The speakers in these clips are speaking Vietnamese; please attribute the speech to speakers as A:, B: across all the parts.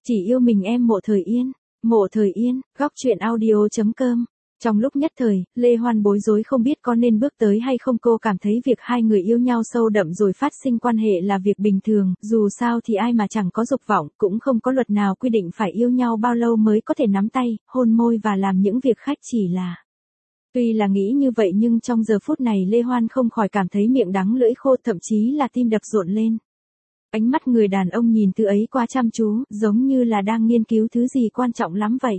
A: Chỉ yêu mình em Mộ Thời Yên. Mộ Thời Yên, góc truyện audio.com. Trong lúc nhất thời, Lê Hoan bối rối không biết có nên bước tới hay không. Cô cảm thấy việc hai người yêu nhau sâu đậm rồi phát sinh quan hệ là việc bình thường, dù sao thì ai mà chẳng có dục vọng, cũng không có luật nào quy định phải yêu nhau bao lâu mới có thể nắm tay, hôn môi và làm những việc khách chỉ là. Tuy là nghĩ như vậy nhưng trong giờ phút này Lê Hoan không khỏi cảm thấy miệng đắng lưỡi khô, thậm chí là tim đập rộn lên. Ánh mắt người đàn ông nhìn thứ ấy qua chăm chú, giống như là đang nghiên cứu thứ gì quan trọng lắm vậy.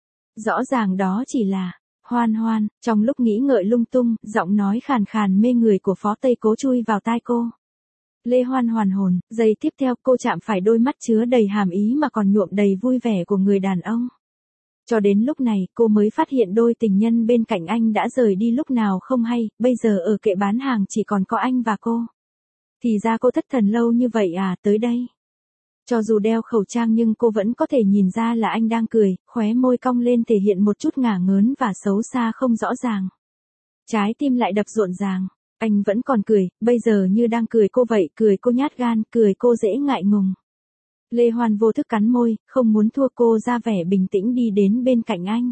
A: Rõ ràng đó chỉ là, Hoan Hoan, trong lúc nghĩ ngợi lung tung, giọng nói khàn khàn mê người của Phó Tây Cố chui vào tai cô. Lê Hoan hoàn hồn, giây tiếp theo cô chạm phải đôi mắt chứa đầy hàm ý mà còn nhuộm đầy vui vẻ của người đàn ông. Cho đến lúc này cô mới phát hiện đôi tình nhân bên cạnh anh đã rời đi lúc nào không hay, bây giờ ở kệ bán hàng chỉ còn có anh và cô. Thì ra cô thất thần lâu như vậy à, tới đây. Cho dù đeo khẩu trang nhưng cô vẫn có thể nhìn ra là anh đang cười, khóe môi cong lên thể hiện một chút ngả ngớn và xấu xa không rõ ràng. Trái tim lại đập rộn ràng, anh vẫn còn cười, bây giờ như đang cười cô vậy, cười cô nhát gan, cười cô dễ ngại ngùng. Lê Hoan vô thức cắn môi, không muốn thua cô ra vẻ bình tĩnh đi đến bên cạnh anh.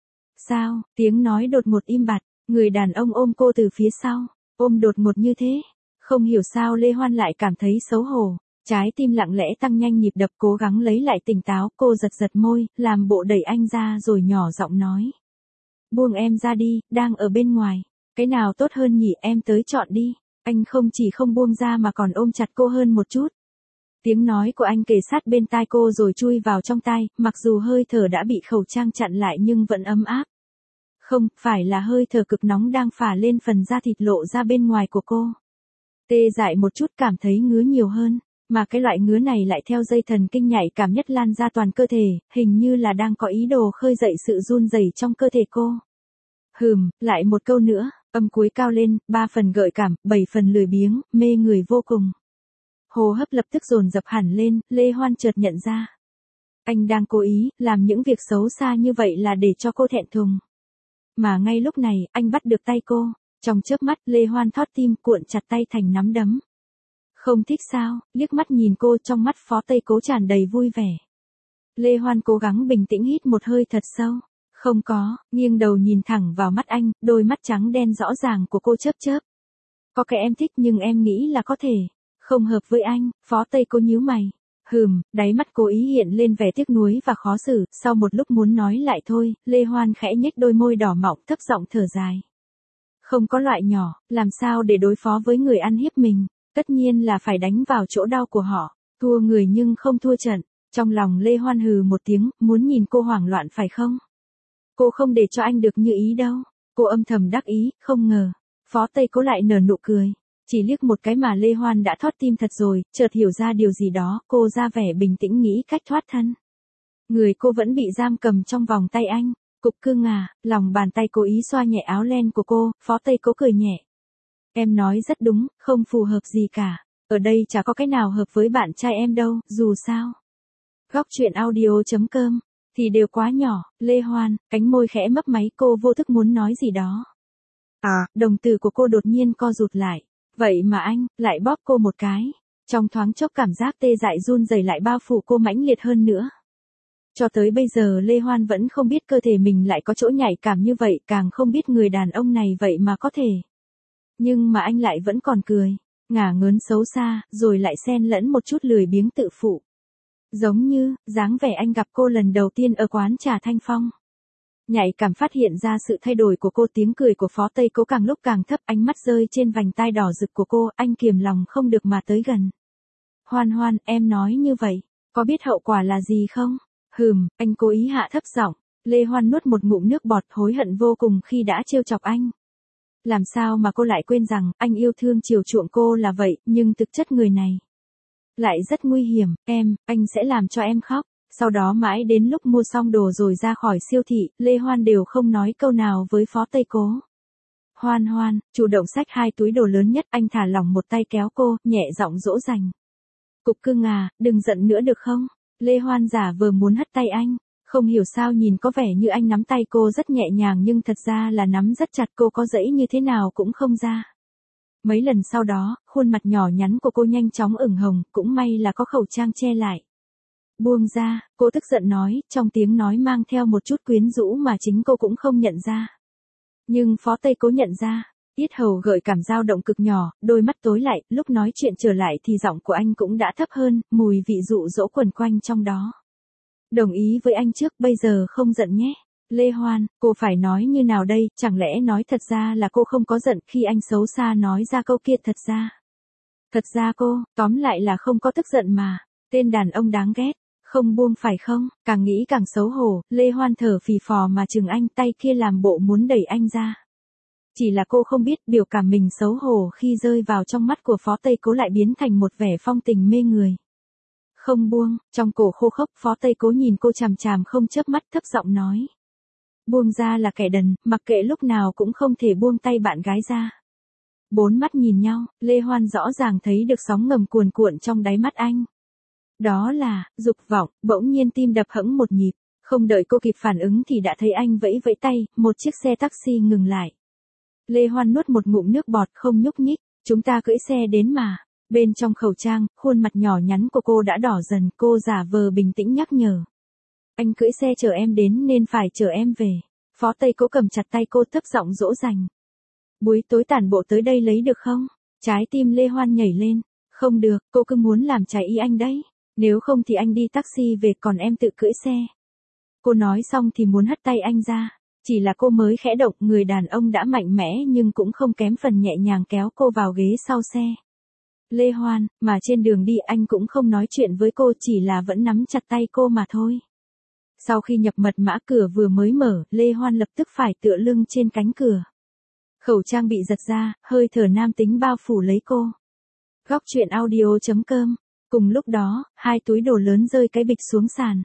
A: Sao, tiếng nói đột ngột im bặt, người đàn ông ôm cô từ phía sau, ôm đột ngột như thế. Không hiểu sao Lê Hoan lại cảm thấy xấu hổ, trái tim lặng lẽ tăng nhanh nhịp đập, cố gắng lấy lại tỉnh táo, cô giật giật môi, làm bộ đẩy anh ra rồi nhỏ giọng nói. Buông em ra đi, đang ở bên ngoài, cái nào tốt hơn nhỉ, em tới chọn đi. Anh không chỉ không buông ra mà còn ôm chặt cô hơn một chút. Tiếng nói của anh kề sát bên tai cô rồi chui vào trong tai, mặc dù hơi thở đã bị khẩu trang chặn lại nhưng vẫn ấm áp. Không, phải là hơi thở cực nóng đang phả lên phần da thịt lộ ra bên ngoài của cô. Tê dại một chút, cảm thấy ngứa nhiều hơn, mà cái loại ngứa này lại theo dây thần kinh nhạy cảm nhất lan ra toàn cơ thể, hình như là đang có ý đồ khơi dậy sự run rẩy trong cơ thể cô. Lại một câu nữa, âm cuối cao lên, 3 phần gợi cảm, 7 phần lười biếng, mê người vô cùng. Hô hấp lập tức dồn dập hẳn lên, Lê Hoan chợt nhận ra. Anh đang cố ý, làm những việc xấu xa như vậy là để cho cô thẹn thùng. Mà ngay lúc này, anh bắt được tay cô. Trong chớp mắt, Lê Hoan thót tim, cuộn chặt tay thành nắm đấm. Không thích sao, liếc mắt nhìn cô, trong mắt Phó Tây Cố tràn đầy vui vẻ. Lê Hoan cố gắng bình tĩnh hít một hơi thật sâu. Không có, nghiêng đầu nhìn thẳng vào mắt anh, đôi mắt trắng đen rõ ràng của cô chớp chớp. Có cái em thích nhưng em nghĩ là có thể không hợp với anh. Phó Tây Cố nhíu mày. Đáy mắt cô ý hiện lên vẻ tiếc nuối và khó xử, sau một lúc muốn nói lại thôi, Lê Hoan khẽ nhếch đôi môi đỏ mọng, thấp giọng thở dài. Không có loại nhỏ, làm sao để đối phó với người ăn hiếp mình, tất nhiên là phải đánh vào chỗ đau của họ, thua người nhưng không thua trận. Trong lòng Lê Hoan hừ một tiếng, muốn nhìn cô hoảng loạn phải không? Cô không để cho anh được như ý đâu. Cô âm thầm đắc ý, không ngờ. Phó Tây Cố lại nở nụ cười. Chỉ liếc một cái mà Lê Hoan đã thót tim thật rồi, chợt hiểu ra điều gì đó, cô ra vẻ bình tĩnh nghĩ cách thoát thân. Người cô vẫn bị giam cầm trong vòng tay anh. Cục cưng à, lòng bàn tay cố ý xoa nhẹ áo len của cô, Phó Tây Cố cười nhẹ. Em nói rất đúng, không phù hợp gì cả. Ở đây chả có cái nào hợp với bạn trai em đâu, dù sao. Góc truyện audio.com, thì đều quá nhỏ, Lê Hoan, cánh môi khẽ mấp máy, cô vô thức muốn nói gì đó. Đồng tử của cô đột nhiên co rụt lại. Vậy mà anh, lại bóp cô một cái. Trong thoáng chốc cảm giác tê dại run rẩy lại bao phủ cô mãnh liệt hơn nữa. Cho tới bây giờ Lê Hoan vẫn không biết cơ thể mình lại có chỗ nhạy cảm như vậy, càng không biết người đàn ông này vậy mà có thể. Nhưng mà anh lại vẫn còn cười, ngả ngớn xấu xa, rồi lại xen lẫn một chút lười biếng tự phụ. Giống như, dáng vẻ anh gặp cô lần đầu tiên ở quán trà Thanh Phong. Nhạy cảm phát hiện ra sự thay đổi của cô, tiếng cười của Phó Tây Cố càng lúc càng thấp, ánh mắt rơi trên vành tai đỏ rực của cô, anh kiềm lòng không được mà tới gần. Hoan Hoan, em nói như vậy, có biết hậu quả là gì không? Anh cố ý hạ thấp giọng. Lê Hoan nuốt một ngụm nước bọt, hối hận vô cùng khi đã trêu chọc anh. Làm sao mà cô lại quên rằng, anh yêu thương chiều chuộng cô là vậy, nhưng thực chất người này lại rất nguy hiểm. Anh sẽ làm cho em khóc. Sau đó mãi đến lúc mua xong đồ rồi ra khỏi siêu thị, Lê Hoan đều không nói câu nào với Phó Tây Cố. Hoan Hoan, chủ động xách 2 túi đồ lớn nhất, anh thả lỏng một tay kéo cô, nhẹ giọng dỗ dành. Cục cưng à, đừng giận nữa được không? Lê Hoan giả vờ muốn hất tay anh, không hiểu sao nhìn có vẻ như anh nắm tay cô rất nhẹ nhàng nhưng thật ra là nắm rất chặt, cô có dãy như thế nào cũng không ra. Mấy lần sau đó, khuôn mặt nhỏ nhắn của cô nhanh chóng ửng hồng, cũng may là có khẩu trang che lại. Buông ra, cô tức giận nói, trong tiếng nói mang theo một chút quyến rũ mà chính cô cũng không nhận ra. Nhưng Phó Tây Cố nhận ra, yết hầu gợi cảm dao động cực nhỏ, đôi mắt tối lại, lúc nói chuyện trở lại thì giọng của anh cũng đã thấp hơn, mùi vị dụ dỗ quẩn quanh trong đó. Đồng ý với anh trước, bây giờ không giận nhé. Lê Hoan, cô phải nói như nào đây, chẳng lẽ nói thật ra là cô không có giận khi anh xấu xa nói ra câu kia thật ra. Thật ra cô, tóm lại là không có tức giận mà, tên đàn ông đáng ghét, không buông phải không, càng nghĩ càng xấu hổ, Lê Hoan thở phì phò mà chừng anh tay kia làm bộ muốn đẩy anh ra. Chỉ là cô không biết biểu cảm mình xấu hổ khi rơi vào trong mắt của Phó Tây Cố lại biến thành một vẻ phong tình mê người. Không buông, trong cổ khô khốc Phó Tây Cố nhìn cô chằm chằm không chớp mắt thấp giọng nói. Buông ra là kẻ đần, mặc kệ lúc nào cũng không thể buông tay bạn gái ra. Bốn mắt nhìn nhau, Lê Hoan rõ ràng thấy được sóng ngầm cuồn cuộn trong đáy mắt anh. Đó là, dục vọng, bỗng nhiên tim đập hẫng một nhịp, không đợi cô kịp phản ứng thì đã thấy anh vẫy vẫy tay, một chiếc xe taxi ngừng lại. Lê Hoan nuốt một ngụm nước bọt không nhúc nhích, chúng ta cưỡi xe đến mà. Bên trong khẩu trang, khuôn mặt nhỏ nhắn của cô đã đỏ dần, cô giả vờ bình tĩnh nhắc nhở. Anh cưỡi xe chờ em đến nên phải chờ em về. Phó Tây Cố cầm chặt tay cô thấp giọng dỗ dành. Buổi tối tản bộ tới đây lấy được không? Trái tim Lê Hoan nhảy lên. Không được, cô cứ muốn làm trái ý anh đấy. Nếu không thì anh đi taxi về còn em tự cưỡi xe. Cô nói xong thì muốn hất tay anh ra. Chỉ là cô mới khẽ động, người đàn ông đã mạnh mẽ nhưng cũng không kém phần nhẹ nhàng kéo cô vào ghế sau xe. Lê Hoan, mà trên đường đi anh cũng không nói chuyện với cô, chỉ là vẫn nắm chặt tay cô mà thôi. Sau khi nhập mật mã cửa vừa mới mở, Lê Hoan lập tức phải tựa lưng trên cánh cửa. Khẩu trang bị giật ra, hơi thở nam tính bao phủ lấy cô. Góc truyện audio.com. Cùng lúc đó, hai túi đồ lớn rơi cái bịch xuống sàn.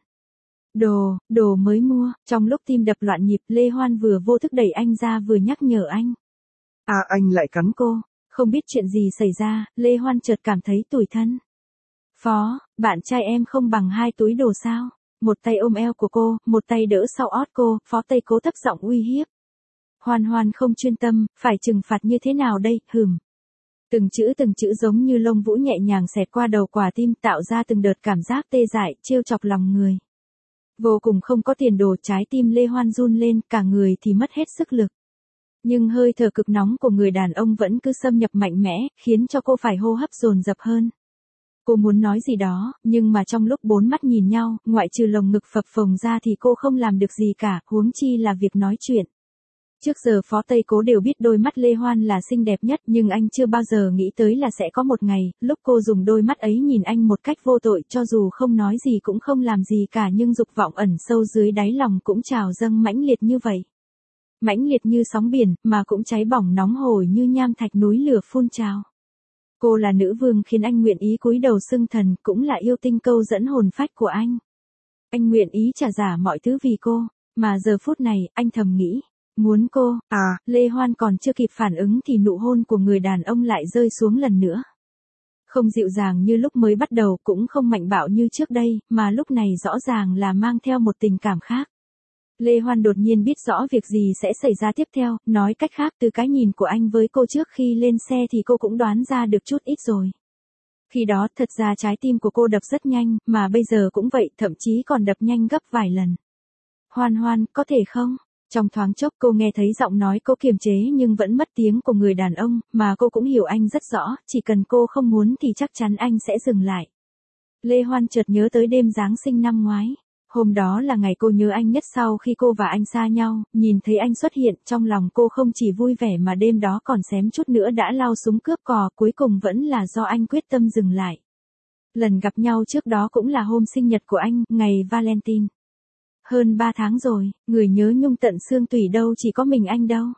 A: Đồ mới mua, trong lúc tim đập loạn nhịp Lê Hoan vừa vô thức đẩy anh ra vừa nhắc nhở anh.
B: À anh lại cắn cô.
A: Không biết chuyện gì xảy ra, Lê Hoan chợt cảm thấy tủi thân. Phó, bạn trai em không bằng hai túi đồ sao? Một tay ôm eo của cô, một tay đỡ sau ót cô, Phó Tây Cố thấp giọng uy hiếp. Hoan không chuyên tâm, phải trừng phạt như thế nào đây, Từng chữ giống như lông vũ nhẹ nhàng xẹt qua đầu quả tim tạo ra từng đợt cảm giác tê dại, trêu chọc lòng người. Vô cùng không có tiền đồ, trái tim Lê Hoan run lên, cả người thì mất hết sức lực. Nhưng hơi thở cực nóng của người đàn ông vẫn cứ xâm nhập mạnh mẽ, khiến cho cô phải hô hấp dồn dập hơn. Cô muốn nói gì đó, nhưng mà trong lúc bốn mắt nhìn nhau, ngoại trừ lồng ngực phập phồng ra thì cô không làm được gì cả, huống chi là việc nói chuyện. Trước giờ Phó Tây Cố đều biết đôi mắt Lê Hoan là xinh đẹp nhất, nhưng anh chưa bao giờ nghĩ tới là sẽ có một ngày, lúc cô dùng đôi mắt ấy nhìn anh một cách vô tội, cho dù không nói gì cũng không làm gì cả, nhưng dục vọng ẩn sâu dưới đáy lòng cũng trào dâng mãnh liệt như vậy. Mãnh liệt như sóng biển, mà cũng cháy bỏng nóng hổi như nham thạch núi lửa phun trào. Cô là nữ vương khiến anh nguyện ý cúi đầu xưng thần, cũng là yêu tinh câu dẫn hồn phách của anh. Anh nguyện ý trả giá mọi thứ vì cô, mà giờ phút này, anh thầm nghĩ. Muốn cô, Lê Hoan còn chưa kịp phản ứng thì nụ hôn của người đàn ông lại rơi xuống lần nữa. Không dịu dàng như lúc mới bắt đầu, cũng không mạnh bạo như trước đây, mà lúc này rõ ràng là mang theo một tình cảm khác. Lê Hoan đột nhiên biết rõ việc gì sẽ xảy ra tiếp theo, nói cách khác từ cái nhìn của anh với cô trước khi lên xe thì cô cũng đoán ra được chút ít rồi. Khi đó thật ra trái tim của cô đập rất nhanh, mà bây giờ cũng vậy, thậm chí còn đập nhanh gấp vài lần. Hoan, có thể không? Trong thoáng chốc cô nghe thấy giọng nói cô kiềm chế nhưng vẫn mất tiếng của người đàn ông, mà cô cũng hiểu anh rất rõ, chỉ cần cô không muốn thì chắc chắn anh sẽ dừng lại. Lê Hoan chợt nhớ tới đêm Giáng sinh năm ngoái. Hôm đó là ngày cô nhớ anh nhất sau khi cô và anh xa nhau, nhìn thấy anh xuất hiện trong lòng cô không chỉ vui vẻ mà đêm đó còn xém chút nữa đã lao súng cướp cò, cuối cùng vẫn là do anh quyết tâm dừng lại. Lần gặp nhau trước đó cũng là hôm sinh nhật của anh, ngày Valentine. Hơn 3 tháng rồi, người nhớ nhung tận xương tủy đâu chỉ có mình anh đâu.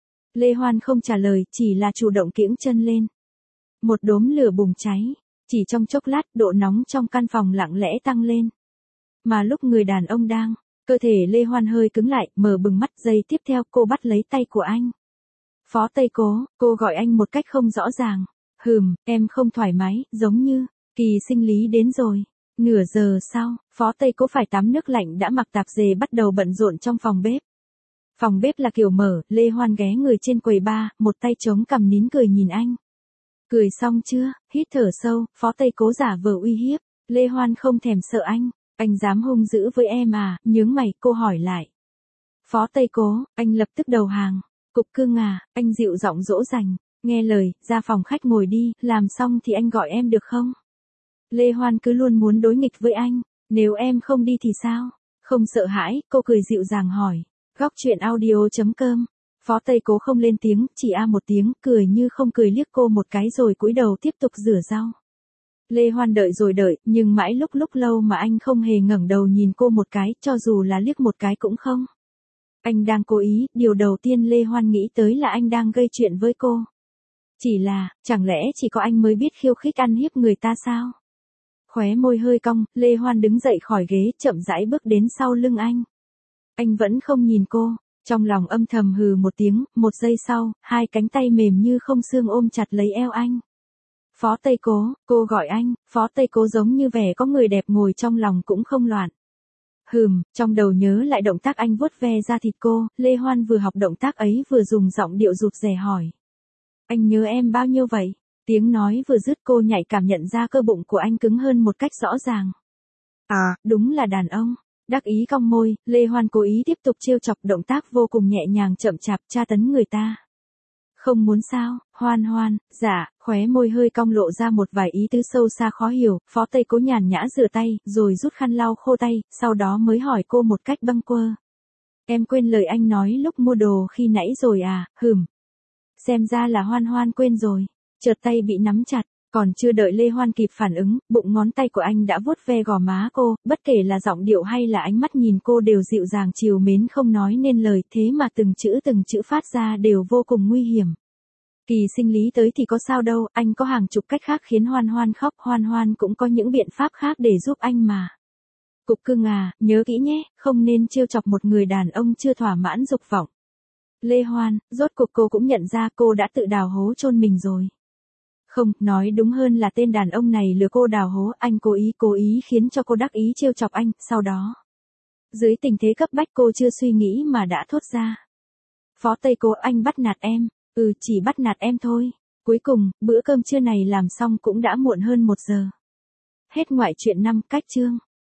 A: Lê Hoan không trả lời, chỉ là chủ động kiễng chân lên. Một đốm lửa bùng cháy, chỉ trong chốc lát độ nóng trong căn phòng lặng lẽ tăng lên. Mà lúc người đàn ông đang, cơ thể Lê Hoan hơi cứng lại, mở bừng mắt, giây tiếp theo cô bắt lấy tay của anh. Phó Tây Cố, cô gọi anh một cách không rõ ràng. Em không thoải mái, giống như, kỳ sinh lý đến rồi. Nửa giờ sau, Phó Tây Cố phải tắm nước lạnh đã mặc tạp dề bắt đầu bận rộn trong phòng bếp. Phòng bếp là kiểu mở, Lê Hoan ghé người trên quầy bar, một tay chống cằm nín cười nhìn anh. Cười xong chưa, hít thở sâu, Phó Tây Cố giả vờ uy hiếp, Lê Hoan không thèm sợ anh. Anh dám hung dữ với em à, nhướng mày, cô hỏi lại. Phó Tây Cố, anh lập tức đầu hàng. Cục cưng à, anh dịu giọng dỗ dành. Nghe lời, ra phòng khách ngồi đi, làm xong thì anh gọi em được không? Lê Hoan cứ luôn muốn đối nghịch với anh. Nếu em không đi thì sao? Không sợ hãi, cô cười dịu dàng hỏi. Góc chuyện audio.com. Phó Tây Cố không lên tiếng, chỉ một tiếng, cười như không cười liếc cô một cái rồi cúi đầu tiếp tục rửa rau. Lê Hoan đợi rồi đợi, nhưng mãi lúc lâu mà anh không hề ngẩng đầu nhìn cô một cái, cho dù là liếc một cái cũng không. Anh đang cố ý, điều đầu tiên Lê Hoan nghĩ tới là anh đang gây chuyện với cô. Chỉ là, chẳng lẽ chỉ có anh mới biết khiêu khích ăn hiếp người ta sao? Khóe môi hơi cong, Lê Hoan đứng dậy khỏi ghế, chậm rãi bước đến sau lưng anh. Anh vẫn không nhìn cô, trong lòng âm thầm hừ một tiếng, một giây sau, hai cánh tay mềm như không xương ôm chặt lấy eo anh. Phó Tây Cố, cô gọi anh, Phó Tây Cố giống như vẻ có người đẹp ngồi trong lòng cũng không loạn. Trong đầu nhớ lại động tác anh vuốt ve da thịt cô, Lê Hoan vừa học động tác ấy vừa dùng giọng điệu rụt rè hỏi. Anh nhớ em bao nhiêu vậy? Tiếng nói vừa dứt cô nhạy cảm nhận ra cơ bụng của anh cứng hơn một cách rõ ràng. À, đúng là đàn ông. Đắc ý cong môi, Lê Hoan cố ý tiếp tục trêu chọc, động tác vô cùng nhẹ nhàng chậm chạp tra tấn người ta. Không muốn sao, Hoan, dạ, khóe môi hơi cong lộ ra một vài ý tứ sâu xa khó hiểu, Phó Tây Cố nhàn nhã rửa tay, rồi rút khăn lau khô tay, sau đó mới hỏi cô một cách bâng quơ. Em quên lời anh nói lúc mua đồ khi nãy rồi à, Xem ra là Hoan quên rồi, chợt tay bị nắm chặt. Còn chưa đợi Lê Hoan kịp phản ứng, bụng ngón tay của anh đã vuốt ve gò má cô, bất kể là giọng điệu hay là ánh mắt nhìn cô đều dịu dàng trìu mến không nói nên lời, thế mà từng chữ phát ra đều vô cùng nguy hiểm. Kỳ sinh lý tới thì có sao đâu, anh có hàng chục cách khác khiến Hoan khóc, Hoan cũng có những biện pháp khác để giúp anh mà. Cục cưng à, nhớ kỹ nhé, không nên trêu chọc một người đàn ông chưa thỏa mãn dục vọng. Lê Hoan, rốt cuộc cô cũng nhận ra cô đã tự đào hố chôn mình rồi. Không, nói đúng hơn là tên đàn ông này lừa cô đào hố, anh cố ý khiến cho cô đắc ý trêu chọc anh, sau đó. Dưới tình thế cấp bách cô chưa suy nghĩ mà đã thốt ra. Phó Tây Cố, anh bắt nạt em, chỉ bắt nạt em thôi. Cuối cùng, bữa cơm trưa này làm xong cũng đã muộn hơn 1 giờ. Hết ngoại truyện 5, cách chương.